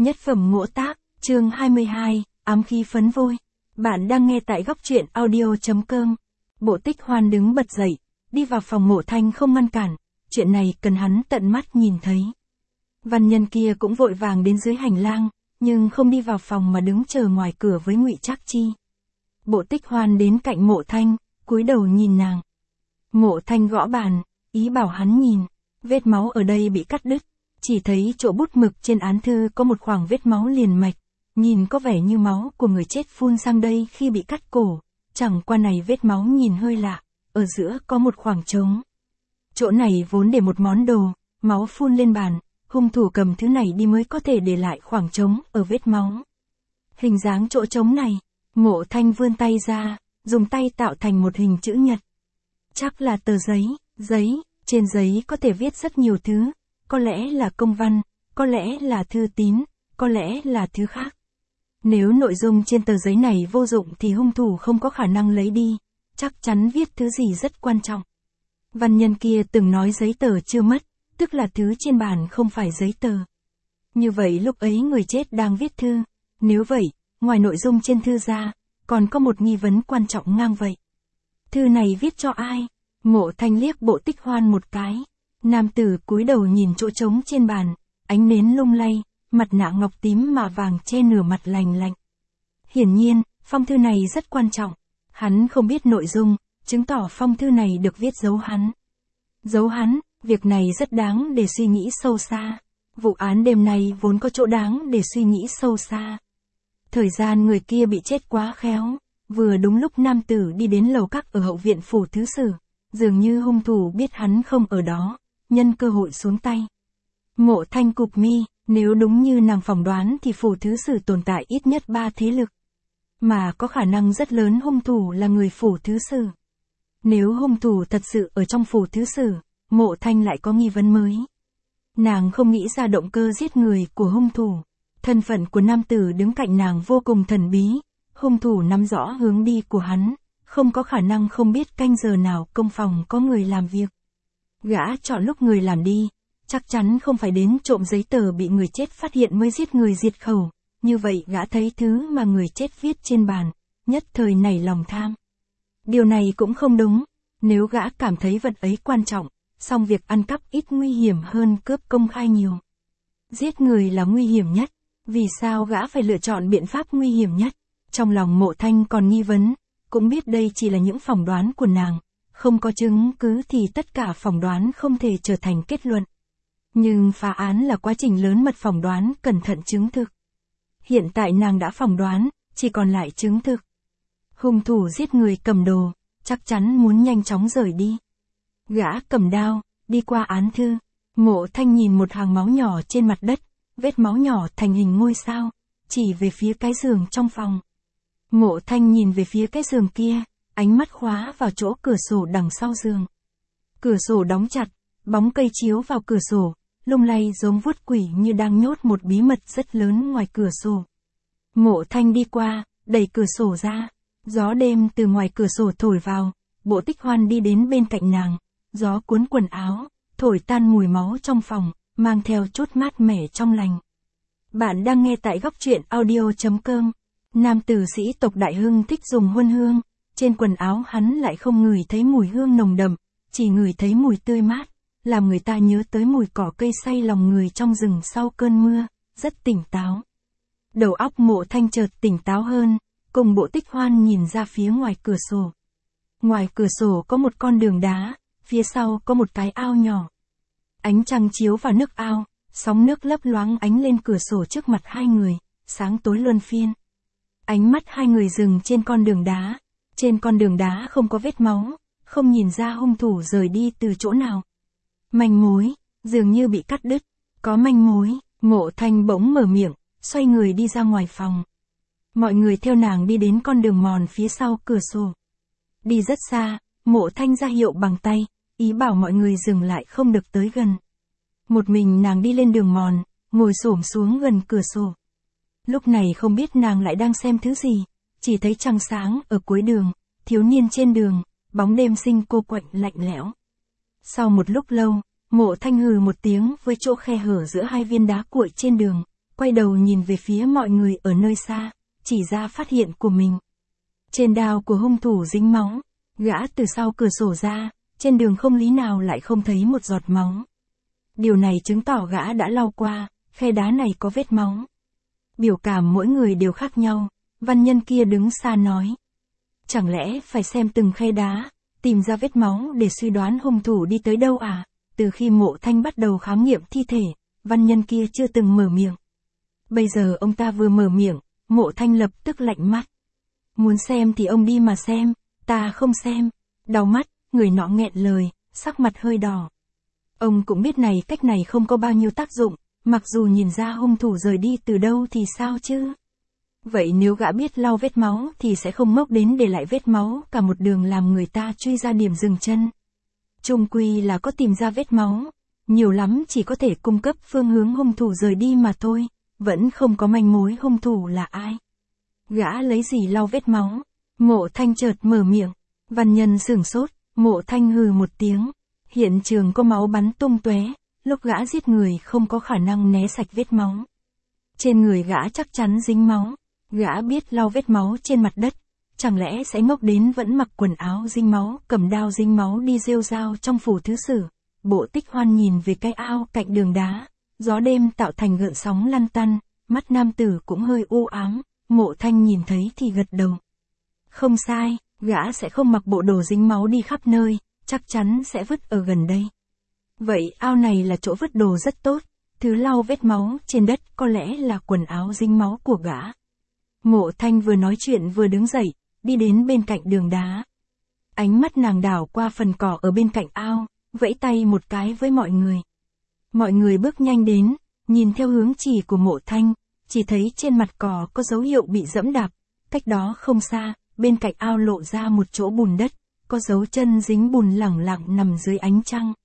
Nhất phẩm ngộ tác, chương 22, ám khí phấn vôi. Bạn đang nghe tại góc truyện audio.com. Bộ Tích Hoan đứng bật dậy, đi vào phòng Mộ Thanh không ngăn cản, chuyện này cần hắn tận mắt nhìn thấy. Văn nhân kia cũng vội vàng đến dưới hành lang, nhưng không đi vào phòng mà đứng chờ ngoài cửa với Ngụy Trác Chi. Bộ Tích Hoan đến cạnh Mộ Thanh, cúi đầu nhìn nàng. Mộ Thanh gõ bàn, ý bảo hắn nhìn, vết máu ở đây bị cắt đứt, chỉ thấy chỗ bút mực trên án thư có một khoảng vết máu liền mạch, nhìn có vẻ như máu của người chết phun sang đây khi bị cắt cổ, chẳng qua này vết máu nhìn hơi lạ, ở giữa có một khoảng trống. Chỗ này vốn để một món đồ, máu phun lên bàn, hung thủ cầm thứ này đi mới có thể để lại khoảng trống ở vết máu. Hình dáng chỗ trống này, Mộ Thanh vươn tay ra, dùng tay tạo thành một hình chữ nhật. Chắc là tờ giấy, trên giấy có thể viết rất nhiều thứ, có lẽ là công văn, có lẽ là thư tín, có lẽ là thứ khác. Nếu nội dung trên tờ giấy này vô dụng thì hung thủ không có khả năng lấy đi, chắc chắn viết thứ gì rất quan trọng. Văn nhân kia từng nói giấy tờ chưa mất, tức là thứ trên bàn không phải giấy tờ. Như vậy lúc ấy người chết đang viết thư, nếu vậy, ngoài nội dung trên thư ra, còn có một nghi vấn quan trọng ngang vậy. Thư này viết cho ai? Mộ Thanh liếc Bộ Tích Hoan một cái. Nam tử cúi đầu nhìn chỗ trống trên bàn, ánh nến lung lay, mặt nạ ngọc tím mạ vàng che nửa mặt lành lạnh. Hiển nhiên, phong thư này rất quan trọng. Hắn không biết nội dung, chứng tỏ phong thư này được viết giấu hắn. Giấu hắn, việc này rất đáng để suy nghĩ sâu xa. Vụ án đêm nay vốn có chỗ đáng để suy nghĩ sâu xa. Thời gian người kia bị chết quá khéo, vừa đúng lúc nam tử đi đến lầu các ở hậu viện phủ thứ sử. Dường như hung thủ biết hắn không ở đó, nhân cơ hội xuống tay. Mộ Thanh cụp mi, nếu đúng như nàng phỏng đoán thì phủ thứ sử tồn tại ít nhất 3 thế lực. Mà có khả năng rất lớn hung thủ là người phủ thứ sử. Nếu hung thủ thật sự ở trong phủ thứ sử, Mộ Thanh lại có nghi vấn mới. Nàng không nghĩ ra động cơ giết người của hung thủ. Thân phận của nam tử đứng cạnh nàng vô cùng thần bí, hung thủ nắm rõ hướng đi của hắn, không có khả năng không biết canh giờ nào công phòng có người làm việc. Gã chọn lúc người làm đi, chắc chắn không phải đến trộm giấy tờ bị người chết phát hiện mới giết người diệt khẩu, như vậy gã thấy thứ mà người chết viết trên bàn, nhất thời nảy lòng tham. Điều này cũng không đúng, nếu gã cảm thấy vật ấy quan trọng, song việc ăn cắp ít nguy hiểm hơn cướp công khai nhiều. Giết người là nguy hiểm nhất, vì sao gã phải lựa chọn biện pháp nguy hiểm nhất? Trong lòng Mộ Thanh còn nghi vấn, cũng biết đây chỉ là những phỏng đoán của nàng, không có chứng cứ thì tất cả phỏng đoán không thể trở thành kết luận. Nhưng phá án là quá trình lớn mật phỏng đoán cẩn thận chứng thực. Hiện tại nàng đã phỏng đoán, chỉ còn lại chứng thực. Hung thủ giết người cầm đồ, chắc chắn muốn nhanh chóng rời đi. Gã cầm đao, đi qua án thư, Mộ Thanh nhìn một hàng máu nhỏ trên mặt đất, vết máu nhỏ thành hình ngôi sao, chỉ về phía cái giường trong phòng. Mộ Thanh nhìn về phía cái giường kia, ánh mắt khóa vào chỗ cửa sổ đằng sau giường. Cửa sổ đóng chặt, bóng cây chiếu vào cửa sổ, lung lay giống vuốt quỷ như đang nhốt một bí mật rất lớn ngoài cửa sổ. Mộ Thanh đi qua, đẩy cửa sổ ra, gió đêm từ ngoài cửa sổ thổi vào, Bộ Tích Hoan đi đến bên cạnh nàng, gió cuốn quần áo, thổi tan mùi máu trong phòng, mang theo chút mát mẻ trong lành. Bạn đang nghe tại góc truyện audio.com. Nam tử sĩ tộc Đại Hưng thích dùng huân hương, trên quần áo hắn lại không ngửi thấy mùi hương nồng đậm, chỉ ngửi thấy mùi tươi mát, làm người ta nhớ tới mùi cỏ cây say lòng người trong rừng sau cơn mưa, rất tỉnh táo. Đầu óc Mộ Thanh chợt tỉnh táo hơn, cùng Bộ Tích Hoan nhìn ra phía ngoài cửa sổ. Ngoài cửa sổ có một con đường đá, phía sau có một cái ao nhỏ. Ánh trăng chiếu vào nước ao, sóng nước lấp loáng ánh lên cửa sổ trước mặt hai người, sáng tối luân phiên. Ánh mắt hai người dừng trên con đường đá. Trên con đường đá không có vết máu, không nhìn ra hung thủ rời đi từ chỗ nào. Manh mối, dường như bị cắt đứt. Có manh mối, Mộ Thanh bỗng mở miệng, xoay người đi ra ngoài phòng. Mọi người theo nàng đi đến con đường mòn phía sau cửa sổ. Đi rất xa, Mộ Thanh ra hiệu bằng tay, ý bảo mọi người dừng lại không được tới gần. Một mình nàng đi lên đường mòn, ngồi xổm xuống gần cửa sổ. Lúc này không biết nàng lại đang xem thứ gì, chỉ thấy trăng sáng ở cuối đường, thiếu niên trên đường, bóng đêm sinh cô quạnh lạnh lẽo. Sau một lúc lâu, Mộ Thanh hừ một tiếng với chỗ khe hở giữa hai viên đá cuội trên đường, quay đầu nhìn về phía mọi người ở nơi xa, chỉ ra phát hiện của mình. Trên đao của hung thủ dính máu, gã từ sau cửa sổ ra, trên đường không lý nào lại không thấy một giọt máu. Điều này chứng tỏ gã đã lau qua, khe đá này có vết máu. Biểu cảm mỗi người đều khác nhau, văn nhân kia đứng xa nói. Chẳng lẽ phải xem từng khe đá, tìm ra vết máu để suy đoán hung thủ đi tới đâu à? Từ khi Mộ Thanh bắt đầu khám nghiệm thi thể, văn nhân kia chưa từng mở miệng. Bây giờ ông ta vừa mở miệng, Mộ Thanh lập tức lạnh mắt. Muốn xem thì ông đi mà xem, ta không xem. Đau mắt, người nọ nghẹn lời, sắc mặt hơi đỏ. Ông cũng biết cách này không có bao nhiêu tác dụng, mặc dù nhìn ra hung thủ rời đi từ đâu thì sao chứ? Vậy nếu gã biết lau vết máu thì sẽ không mốc đến để lại vết máu cả một đường làm người ta truy ra điểm dừng chân. Chung quy là có tìm ra vết máu, nhiều lắm chỉ có thể cung cấp phương hướng hung thủ rời đi mà thôi, vẫn không có manh mối hung thủ là ai. Gã lấy gì lau vết máu? Mộ Thanh chợt mở miệng, văn nhân sửng sốt, Mộ Thanh hừ một tiếng. Hiện trường có máu bắn tung tóe, lúc gã giết người không có khả năng né sạch vết máu. Trên người gã chắc chắn dính máu, gã biết lau vết máu trên mặt đất, chẳng lẽ sẽ ngốc đến vẫn mặc quần áo dính máu, cầm đao dính máu đi rêu rao trong phủ thứ sử. Bộ Tích Hoan nhìn về cái ao cạnh đường đá, gió đêm tạo thành gợn sóng lăn tăn, mắt nam tử cũng hơi u ám, Mộ Thanh nhìn thấy thì gật đầu. Không sai, gã sẽ không mặc bộ đồ dính máu đi khắp nơi, chắc chắn sẽ vứt ở gần đây. Vậy ao này là chỗ vứt đồ rất tốt, thứ lau vết máu trên đất có lẽ là quần áo dính máu của gã. Mộ Thanh vừa nói chuyện vừa đứng dậy, đi đến bên cạnh đường đá. Ánh mắt nàng đảo qua phần cỏ ở bên cạnh ao, vẫy tay một cái với mọi người. Mọi người bước nhanh đến, nhìn theo hướng chỉ của Mộ Thanh, chỉ thấy trên mặt cỏ có dấu hiệu bị dẫm đạp, cách đó không xa, bên cạnh ao lộ ra một chỗ bùn đất, có dấu chân dính bùn lẳng lặng nằm dưới ánh trăng.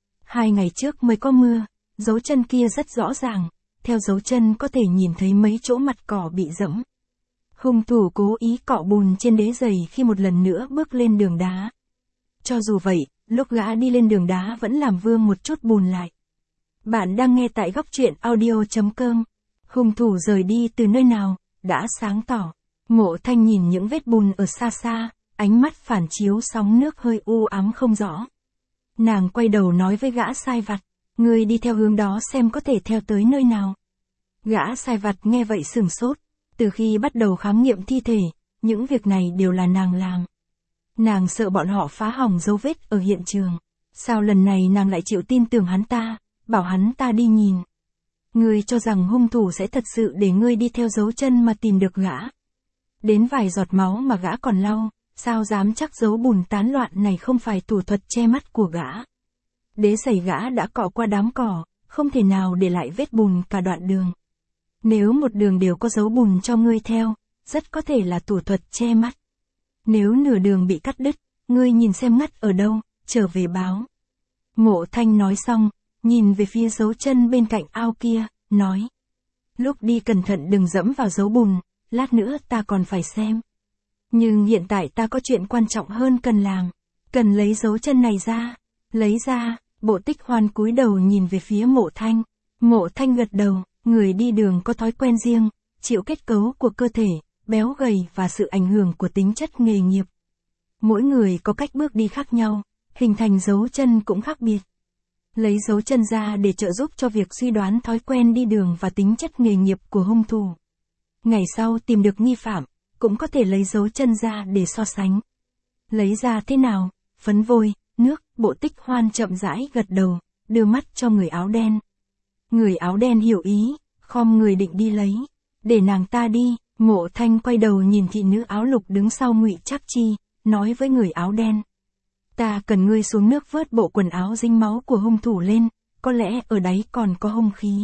2 ngày trước mới có mưa, dấu chân kia rất rõ ràng, theo dấu chân có thể nhìn thấy mấy chỗ mặt cỏ bị dẫm. Hung thủ cố ý cọ bùn trên đế giày khi một lần nữa bước lên đường đá. Cho dù vậy, lúc gã đi lên đường đá vẫn làm vương một chút bùn lại. Bạn đang nghe tại góc truyện audio.com. Hung thủ rời đi từ nơi nào, đã sáng tỏ. Mộ Thanh nhìn những vết bùn ở xa xa, ánh mắt phản chiếu sóng nước hơi u ám không rõ. Nàng quay đầu nói với gã sai vặt, ngươi đi theo hướng đó xem có thể theo tới nơi nào. Gã sai vặt nghe vậy sửng sốt, từ khi bắt đầu khám nghiệm thi thể, những việc này đều là nàng làm. Nàng sợ bọn họ phá hỏng dấu vết ở hiện trường. Sao lần này nàng lại chịu tin tưởng hắn ta, bảo hắn ta đi nhìn. Ngươi cho rằng hung thủ sẽ thật sự để ngươi đi theo dấu chân mà tìm được gã. Đến vài giọt máu mà gã còn lau, sao dám chắc dấu bùn tán loạn này không phải thủ thuật che mắt của gã. Đế giày gã đã cọ qua đám cỏ, không thể nào để lại vết bùn cả đoạn đường. Nếu một đường đều có dấu bùn cho ngươi theo, rất có thể là thủ thuật che mắt. Nếu nửa đường bị cắt đứt, ngươi nhìn xem ngắt ở đâu, trở về báo. Mộ Thanh nói xong, nhìn về phía dấu chân bên cạnh ao kia, nói. Lúc đi cẩn thận đừng dẫm vào dấu bùn, lát nữa ta còn phải xem. Nhưng hiện tại ta có chuyện quan trọng hơn cần làm, cần lấy dấu chân này ra. Lấy ra, Bộ Tích Hoan cúi đầu nhìn về phía Mộ Thanh. Mộ Thanh gật đầu, người đi đường có thói quen riêng, chịu kết cấu của cơ thể, béo gầy và sự ảnh hưởng của tính chất nghề nghiệp. Mỗi người có cách bước đi khác nhau, hình thành dấu chân cũng khác biệt. Lấy dấu chân ra để trợ giúp cho việc suy đoán thói quen đi đường và tính chất nghề nghiệp của hung thủ. Ngày sau tìm được nghi phạm, cũng có thể lấy dấu chân ra để so sánh. Lấy ra thế nào? Phấn vôi, nước, Bộ Tích Hoan chậm rãi gật đầu, đưa mắt cho người áo đen. Người áo đen hiểu ý, khom người định đi lấy. Để nàng ta đi. Mộ Thanh quay đầu nhìn thị nữ áo lục đứng sau Ngụy Trác Chi, nói với người áo đen. Ta cần ngươi xuống nước vớt bộ quần áo dính máu của hung thủ lên, có lẽ ở đáy còn có hung khí.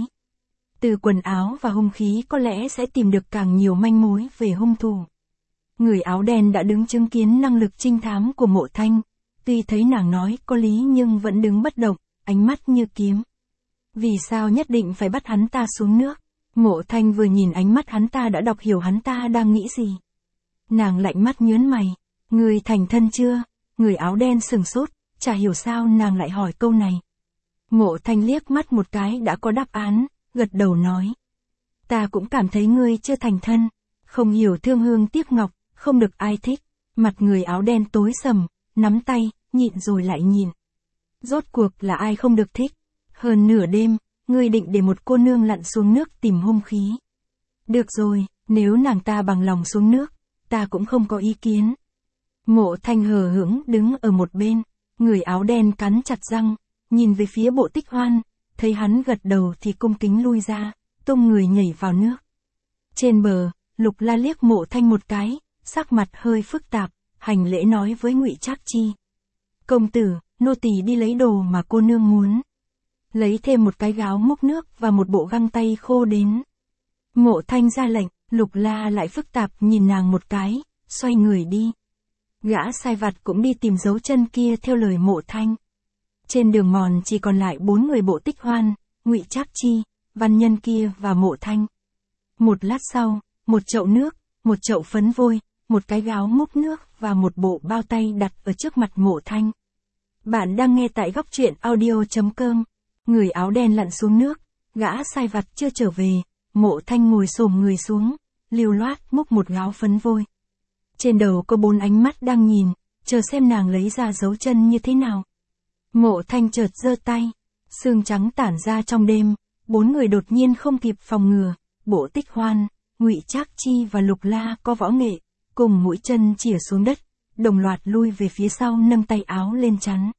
Từ quần áo và hung khí có lẽ sẽ tìm được càng nhiều manh mối về hung thủ. Người áo đen đã đứng chứng kiến năng lực trinh thám của Mộ Thanh, tuy thấy nàng nói có lý nhưng vẫn đứng bất động, ánh mắt như kiếm. Vì sao nhất định phải bắt hắn ta xuống nước? Mộ Thanh vừa nhìn ánh mắt hắn ta đã đọc hiểu hắn ta đang nghĩ gì. Nàng lạnh mắt nhớn mày, người thành thân chưa? Người áo đen sừng sốt, chả hiểu sao nàng lại hỏi câu này. Mộ Thanh liếc mắt một cái đã có đáp án, gật đầu nói. ta cũng cảm thấy ngươi chưa thành thân. Không hiểu thương hương tiếc ngọc, không được ai thích. Mặt người áo đen tối sầm, nắm tay, nhịn rồi lại nhịn. Rốt cuộc là ai không được thích. Hơn nửa đêm, ngươi định để một cô nương lặn xuống nước tìm hung khí. Được rồi, nếu nàng ta bằng lòng xuống nước, ta cũng không có ý kiến. Mộ Thanh hờ hững đứng ở một bên, người áo đen cắn chặt răng, nhìn về phía Bộ Tích Hoan, thấy hắn gật đầu thì cung kính lui ra, tung người nhảy vào nước. Trên bờ, Lục La liếc Mộ Thanh một cái, sắc mặt hơi phức tạp, hành lễ nói với Ngụy Trác Chi. Công tử, nô tỳ đi lấy đồ mà cô nương muốn. Lấy thêm một cái gáo múc nước và một bộ găng tay khô đến. Mộ Thanh ra lệnh, Lục La lại phức tạp nhìn nàng một cái, xoay người đi. Gã sai vặt cũng đi tìm dấu chân kia theo lời Mộ Thanh. Trên đường mòn chỉ còn lại 4 người Bộ Tích Hoan, Ngụy Trác Chi, văn nhân kia và Mộ Thanh. Một lát sau, một chậu nước, một chậu phấn vôi, một cái gáo múc nước và một bộ bao tay đặt ở trước mặt Mộ Thanh. Bạn đang nghe tại góc truyện audio.com. Người áo đen lặn xuống nước, gã sai vặt chưa trở về, Mộ Thanh ngồi xổm người xuống, lưu loát múc một gáo phấn vôi. Trên đầu có 4 ánh mắt đang nhìn, chờ xem nàng lấy ra dấu chân như thế nào. Mộ Thanh chợt giơ tay, sương trắng tản ra trong đêm, 4 người đột nhiên không kịp phòng ngừa, Bộ Tích Hoan, Ngụy Trác Chi và Lục La có võ nghệ, cùng mũi chân chĩa xuống đất, đồng loạt lui về phía sau nâng tay áo lên chắn.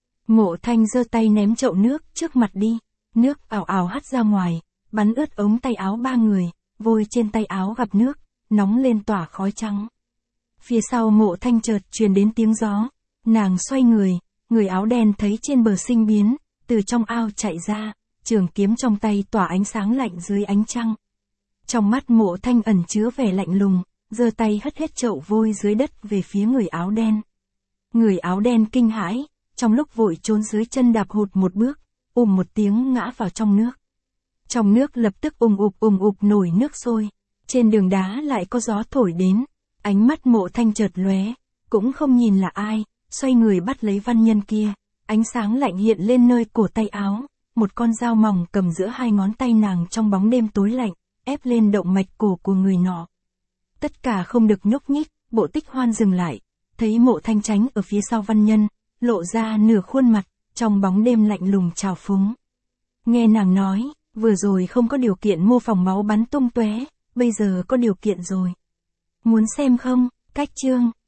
Mộ Thanh giơ tay ném chậu nước trước mặt đi, nước ào ào hắt ra ngoài, bắn ướt ống tay áo 3 người, vôi trên tay áo gặp nước, nóng lên tỏa khói trắng. Phía sau Mộ Thanh chợt truyền đến tiếng gió, nàng xoay người áo đen thấy trên bờ sinh biến, từ trong ao chạy ra, trường kiếm trong tay tỏa ánh sáng lạnh dưới ánh trăng. Trong mắt Mộ Thanh ẩn chứa vẻ lạnh lùng, giơ tay hất hết chậu vôi dưới đất về phía người áo đen. Người áo đen kinh hãi, trong lúc vội trốn dưới chân đạp hụt một bước, một tiếng ngã vào trong nước. Trong nước lập tức ùm ụp nổi nước sôi, trên đường đá lại có gió thổi đến, ánh mắt Mộ Thanh chợt lóe, cũng không nhìn là ai, xoay người bắt lấy văn nhân kia, ánh sáng lạnh hiện lên nơi cổ tay áo, một con dao mỏng cầm giữa 2 ngón tay nàng trong bóng đêm tối lạnh, ép lên động mạch cổ của người nọ. Tất cả không được nhúc nhích, Bộ Tích Hoan dừng lại, thấy Mộ Thanh tránh ở phía sau văn nhân, lộ ra nửa khuôn mặt, trong bóng đêm lạnh lùng trào phúng. Nghe nàng nói, vừa rồi không có điều kiện mô phỏng máu bắn tung tóe, bây giờ có điều kiện rồi. Muốn xem không? Cách chương